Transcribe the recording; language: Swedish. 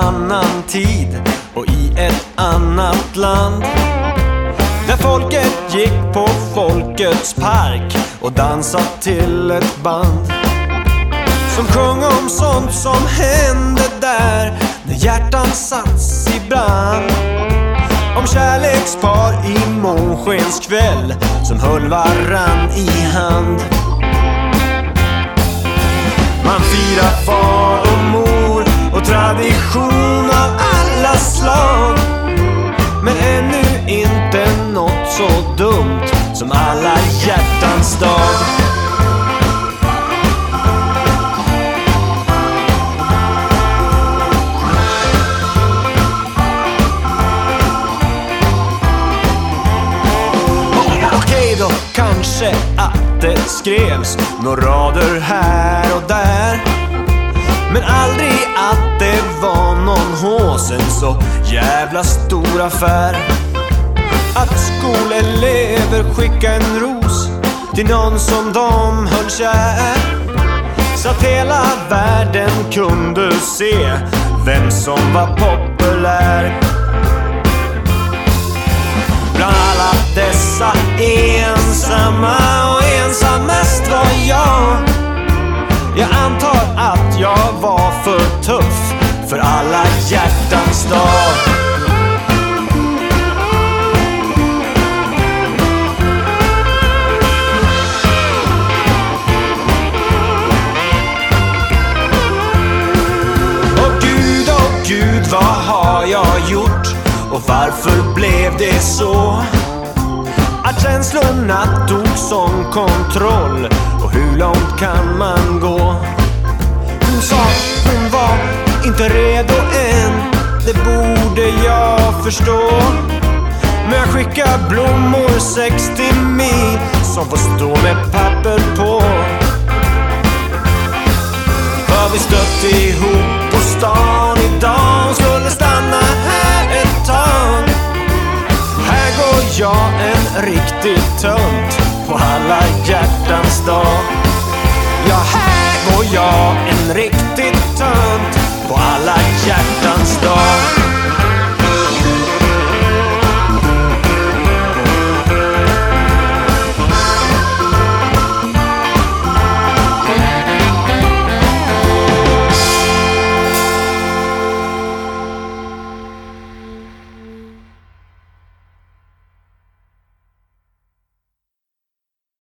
annan tid och i ett annat land, där folket gick på Folkets park och dansat till ett band som sjöng om sånt som hände där när hjärtan satts i brand. Om kärlekspar i månskenskväll som höll varann i hand. Man firar far och mor och tradition av alla slag, men ännu inte något så dumt som alla hjärtans dag. Okej då, kanske att det skrevs några rader här och där, men aldrig att det var någon hos en så jävla stor affär. Att skolelever skickade en ros till någon som de höll kär, så att hela världen kunde se vem som var populär. Bland alla dessa ensamma, och ensammast var jag. Jag antar att jag var för tuff för alla hjärtans dag. Åh Gud, vad har jag gjort? Och varför blev det så? Att känslorna tog sån kontroll, och hur långt kan man gå? Hon sa hon var inte redo än, det borde jag förstå. Men jag skickar blommor 60 mil som får stå med papper på. För vi stött ihop på stan idag, skulle stanna här ett tag. Här går jag en riktig tönt på alla hjärtans dag. Ja, här går jag en